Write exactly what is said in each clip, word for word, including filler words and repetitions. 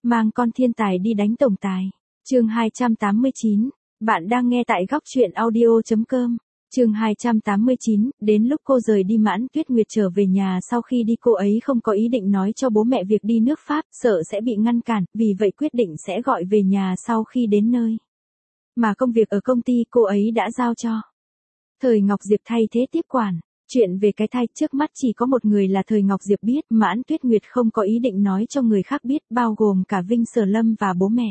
Mang con thiên tài đi đánh tổng tài. Chương hai trăm tám mươi chín. Bạn đang nghe tại góc truyện audio chấm com. Chương hai trăm tám mươi chín, đến lúc cô rời đi Mãn Tuyết Nguyệt trở về nhà sau khi đi cô ấy không có ý định nói cho bố mẹ việc đi nước Pháp, sợ sẽ bị ngăn cản, vì vậy quyết định sẽ gọi về nhà sau khi đến nơi. Mà công việc ở công ty cô ấy đã giao cho Thời Ngọc Diệp thay thế tiếp quản. Chuyện về cái thai trước mắt chỉ có một người là Thời Ngọc Diệp biết, Mãn Tuyết Nguyệt không có ý định nói cho người khác biết, bao gồm cả Vinh Sở Lâm và bố mẹ.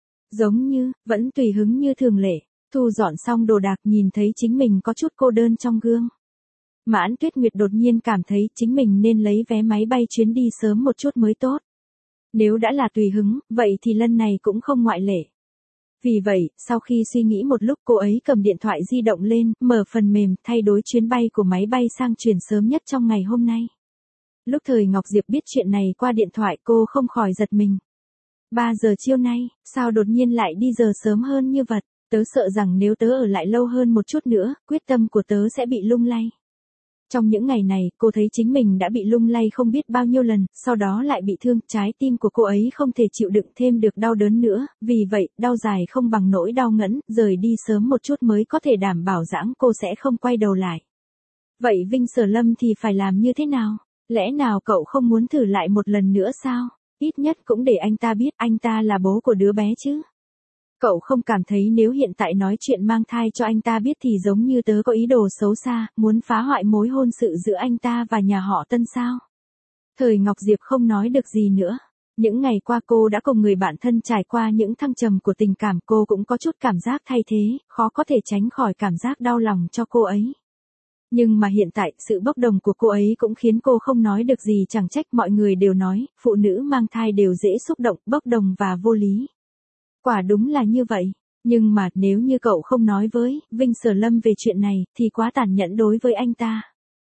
Giống như, vẫn tùy hứng như thường lệ, thu dọn xong đồ đạc nhìn thấy chính mình có chút cô đơn trong gương. Mãn Tuyết Nguyệt đột nhiên cảm thấy chính mình nên lấy vé máy bay chuyến đi sớm một chút mới tốt. Nếu đã là tùy hứng, vậy thì lần này cũng không ngoại lệ. Vì vậy, sau khi suy nghĩ một lúc cô ấy cầm điện thoại di động lên, mở phần mềm, thay đổi chuyến bay của máy bay sang chuyển sớm nhất trong ngày hôm nay. Lúc Thời Ngọc Diệp biết chuyện này qua điện thoại cô không khỏi giật mình. ba giờ chiều nay, sao đột nhiên lại đi giờ sớm hơn như vậy? Tớ sợ rằng nếu tớ ở lại lâu hơn một chút nữa, quyết tâm của tớ sẽ bị lung lay. Trong những ngày này, cô thấy chính mình đã bị lung lay không biết bao nhiêu lần, sau đó lại bị thương, trái tim của cô ấy không thể chịu đựng thêm được đau đớn nữa, vì vậy, đau dài không bằng nỗi đau ngẫn, rời đi sớm một chút mới có thể đảm bảo rằng cô sẽ không quay đầu lại. Vậy Vinh Sở Lâm thì phải làm như thế nào? Lẽ nào cậu không muốn thử lại một lần nữa sao? Ít nhất cũng để anh ta biết anh ta là bố của đứa bé chứ. Cậu không cảm thấy nếu hiện tại nói chuyện mang thai cho anh ta biết thì giống như tớ có ý đồ xấu xa, muốn phá hoại mối hôn sự giữa anh ta và nhà họ Tân sao? Thời Ngọc Diệp không nói được gì nữa. Những ngày qua cô đã cùng người bạn thân trải qua những thăng trầm của tình cảm, cô cũng có chút cảm giác thay thế, khó có thể tránh khỏi cảm giác đau lòng cho cô ấy. Nhưng mà hiện tại, sự bốc đồng của cô ấy cũng khiến cô không nói được gì, chẳng trách mọi người đều nói, phụ nữ mang thai đều dễ xúc động, bốc đồng và vô lý. Quả đúng là như vậy, nhưng mà nếu như cậu không nói với Vinh Sở Lâm về chuyện này, thì quá tàn nhẫn đối với anh ta.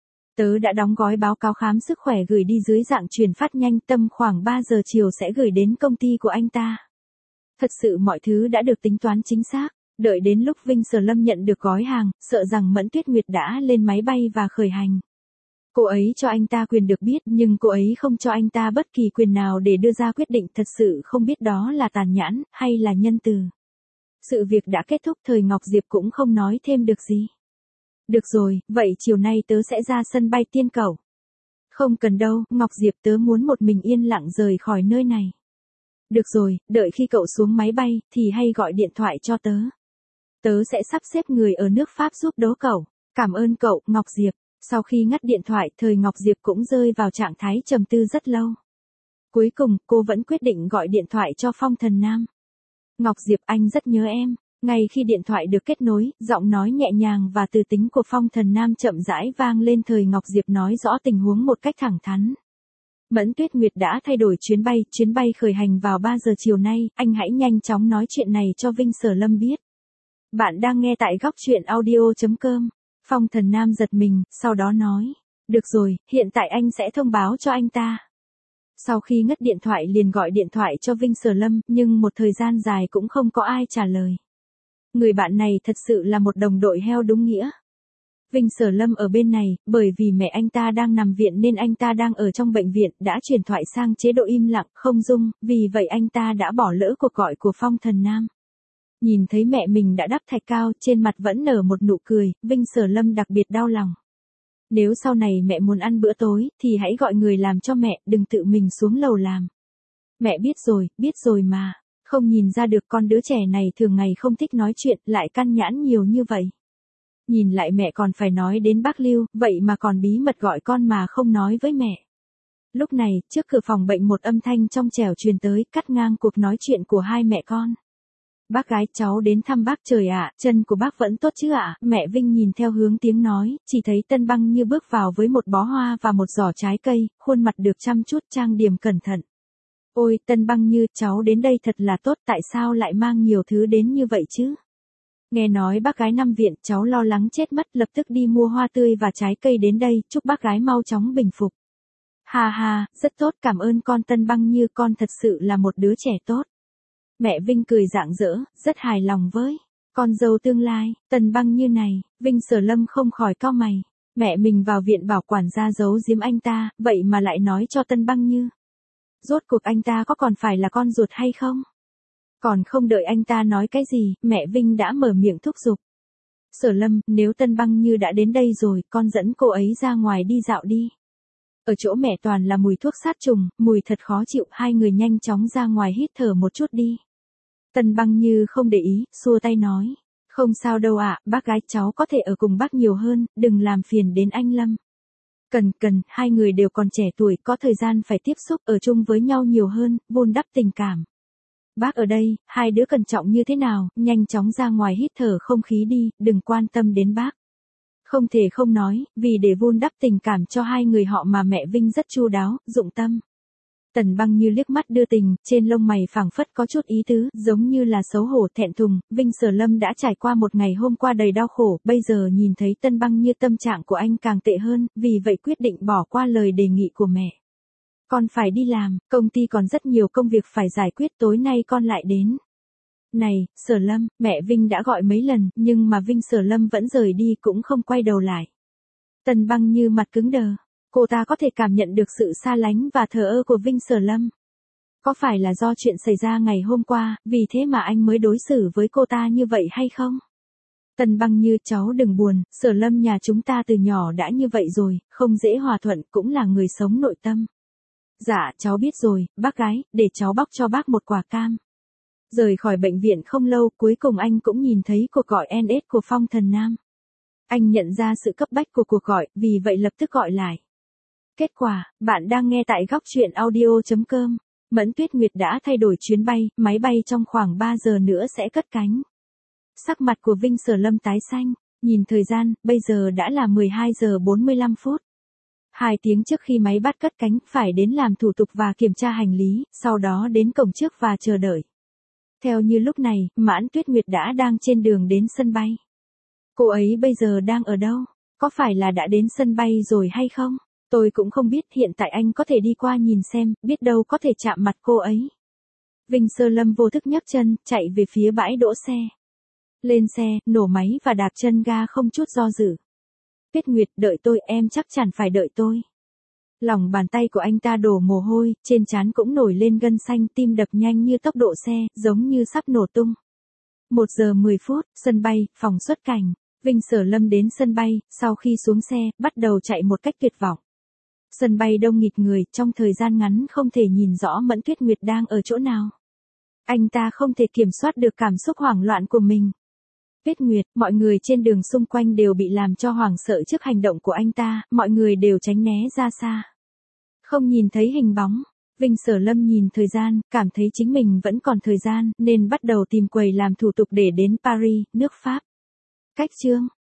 Tớ đã đóng gói báo cáo khám sức khỏe gửi đi dưới dạng truyền phát nhanh, tầm khoảng ba giờ chiều sẽ gửi đến công ty của anh ta. Thật sự mọi thứ đã được tính toán chính xác, đợi đến lúc Vinh Sở Lâm nhận được gói hàng, sợ rằng Mẫn Tuyết Nguyệt đã lên máy bay và khởi hành. Cô ấy cho anh ta quyền được biết, nhưng cô ấy không cho anh ta bất kỳ quyền nào để đưa ra quyết định, thật sự không biết đó là tàn nhẫn, hay là nhân từ. Sự việc đã kết thúc, Thời Ngọc Diệp cũng không nói thêm được gì. Được rồi, vậy chiều nay tớ sẽ ra sân bay Tiên Cẩu. Không cần đâu, Ngọc Diệp, tớ muốn một mình yên lặng rời khỏi nơi này. Được rồi, đợi khi cậu xuống máy bay, thì hay gọi điện thoại cho tớ. Tớ sẽ sắp xếp người ở nước Pháp giúp đỡ cậu. Cảm ơn cậu, Ngọc Diệp. Sau khi ngắt điện thoại, Thời Ngọc Diệp cũng rơi vào trạng thái trầm tư rất lâu. Cuối cùng, cô vẫn quyết định gọi điện thoại cho Phong Thần Nam. Ngọc Diệp, anh rất nhớ em. Ngay khi điện thoại được kết nối, giọng nói nhẹ nhàng và từ tính của Phong Thần Nam chậm rãi vang lên. Thời Ngọc Diệp nói rõ tình huống một cách thẳng thắn. Mẫn Tuyết Nguyệt đã thay đổi chuyến bay, chuyến bay khởi hành vào ba giờ chiều nay, anh hãy nhanh chóng nói chuyện này cho Vinh Sở Lâm biết. Bạn đang nghe tại góc truyện audio chấm com. Phong Thần Nam giật mình, sau đó nói, được rồi, hiện tại anh sẽ thông báo cho anh ta. Sau khi ngắt điện thoại liền gọi điện thoại cho Vinh Sở Lâm, nhưng một thời gian dài cũng không có ai trả lời. Người bạn này thật sự là một đồng đội heo đúng nghĩa. Vinh Sở Lâm ở bên này, bởi vì mẹ anh ta đang nằm viện nên anh ta đang ở trong bệnh viện, đã chuyển thoại sang chế độ im lặng, không rung, vì vậy anh ta đã bỏ lỡ cuộc gọi của Phong Thần Nam. Nhìn thấy mẹ mình đã đắp thạch cao, trên mặt vẫn nở một nụ cười, Vinh Sở Lâm đặc biệt đau lòng. Nếu sau này mẹ muốn ăn bữa tối, thì hãy gọi người làm cho mẹ, đừng tự mình xuống lầu làm. Mẹ biết rồi, biết rồi mà. Không nhìn ra được con đứa trẻ này thường ngày không thích nói chuyện, lại căn nhãn nhiều như vậy. Nhìn lại mẹ còn phải nói đến bác Lưu, vậy mà còn bí mật gọi con mà không nói với mẹ. Lúc này, trước cửa phòng bệnh một âm thanh trong trẻo truyền tới, cắt ngang cuộc nói chuyện của hai mẹ con. Bác gái, cháu đến thăm bác trời ạ, chân của bác vẫn tốt chứ ạ? Mẹ Vinh nhìn theo hướng tiếng nói, chỉ thấy Tân Băng Như bước vào với một bó hoa và một giỏ trái cây, khuôn mặt được chăm chút trang điểm cẩn thận. Ôi, Tân Băng Như, cháu đến đây thật là tốt, tại sao lại mang nhiều thứ đến như vậy chứ? Nghe nói bác gái nằm viện, cháu lo lắng chết mất, lập tức đi mua hoa tươi và trái cây đến đây, chúc bác gái mau chóng bình phục. Ha ha, rất tốt, cảm ơn con Tân Băng Như, con thật sự là một đứa trẻ tốt. Mẹ Vinh cười rạng rỡ, rất hài lòng với con dâu tương lai. Tân Băng Như này, Vinh Sở Lâm không khỏi cau mày. Mẹ mình vào viện bảo quản gia giấu giếm anh ta, vậy mà lại nói cho Tân Băng Như. Rốt cuộc anh ta có còn phải là con ruột hay không? Còn không đợi anh ta nói cái gì, mẹ Vinh đã mở miệng thúc giục. Sở Lâm, nếu Tân Băng Như đã đến đây rồi, con dẫn cô ấy ra ngoài đi dạo đi. Ở chỗ mẹ toàn là mùi thuốc sát trùng, mùi thật khó chịu, hai người nhanh chóng ra ngoài hít thở một chút đi. Tân Băng Như không để ý, xua tay nói. Không sao đâu ạ, bác gái cháu có thể ở cùng bác nhiều hơn, đừng làm phiền đến anh Lâm. Cần, cần, hai người đều còn trẻ tuổi, có thời gian phải tiếp xúc, ở chung với nhau nhiều hơn, vun đắp tình cảm. Bác ở đây, hai đứa cẩn trọng như thế nào, nhanh chóng ra ngoài hít thở không khí đi, đừng quan tâm đến bác. Không thể không nói, vì để vun đắp tình cảm cho hai người họ mà mẹ Vinh rất chu đáo, dụng tâm. Tần Băng Như liếc mắt đưa tình, trên lông mày phảng phất có chút ý tứ, giống như là xấu hổ thẹn thùng, Vinh Sở Lâm đã trải qua một ngày hôm qua đầy đau khổ, bây giờ nhìn thấy Tân Băng Như tâm trạng của anh càng tệ hơn, vì vậy quyết định bỏ qua lời đề nghị của mẹ. Con phải đi làm, công ty còn rất nhiều công việc phải giải quyết, tối nay con lại đến. Này, Sở Lâm, mẹ Vinh đã gọi mấy lần, nhưng mà Vinh Sở Lâm vẫn rời đi cũng không quay đầu lại. Tần Băng Như mặt cứng đờ. Cô ta có thể cảm nhận được sự xa lánh và thờ ơ của Vinh Sở Lâm. Có phải là do chuyện xảy ra ngày hôm qua, vì thế mà anh mới đối xử với cô ta như vậy hay không? Tần Băng Như, cháu đừng buồn, Sở Lâm nhà chúng ta từ nhỏ đã như vậy rồi, không dễ hòa thuận, cũng là người sống nội tâm. Dạ, cháu biết rồi, bác gái, để cháu bóc cho bác một quả cam. Rời khỏi bệnh viện không lâu, cuối cùng anh cũng nhìn thấy cuộc gọi en ét của Phong Thần Nam. Anh nhận ra sự cấp bách của cuộc gọi, vì vậy lập tức gọi lại. Kết quả, bạn đang nghe tại góc truyện audio chấm com. Mẫn Tuyết Nguyệt đã thay đổi chuyến bay, máy bay trong khoảng ba giờ nữa sẽ cất cánh. Sắc mặt của Vinh Sở Lâm tái xanh, nhìn thời gian, bây giờ đã là mười hai giờ bốn mươi lăm phút. Hai tiếng trước khi máy bắt cất cánh, phải đến làm thủ tục và kiểm tra hành lý, sau đó đến cổng trước và chờ đợi. Theo như lúc này, Mãn Tuyết Nguyệt đã đang trên đường đến sân bay. Cô ấy bây giờ đang ở đâu? Có phải là đã đến sân bay rồi hay không? Tôi cũng không biết, hiện tại anh có thể đi qua nhìn xem, biết đâu có thể chạm mặt cô ấy. Vinh Sở Lâm vô thức nhấc chân, chạy về phía bãi đỗ xe. Lên xe, nổ máy và đạp chân ga không chút do dự. Tuyết Nguyệt, đợi tôi, em chắc chắn phải đợi tôi. Lòng bàn tay của anh ta đổ mồ hôi, trên trán cũng nổi lên gân xanh, tim đập nhanh như tốc độ xe, giống như sắp nổ tung. Một giờ mười phút, sân bay, phòng xuất cảnh. Vinh Sở Lâm đến sân bay, sau khi xuống xe, bắt đầu chạy một cách tuyệt vọng. Sân bay đông nghịt người, trong thời gian ngắn không thể nhìn rõ Mẫn Tuyết Nguyệt đang ở chỗ nào. Anh ta không thể kiểm soát được cảm xúc hoảng loạn của mình. Tuyết Nguyệt, mọi người trên đường xung quanh đều bị làm cho hoảng sợ trước hành động của anh ta, mọi người đều tránh né ra xa. Không nhìn thấy hình bóng, Vinh Sở Lâm nhìn thời gian, cảm thấy chính mình vẫn còn thời gian, nên bắt đầu tìm quầy làm thủ tục để đến Paris, nước Pháp. Cách chương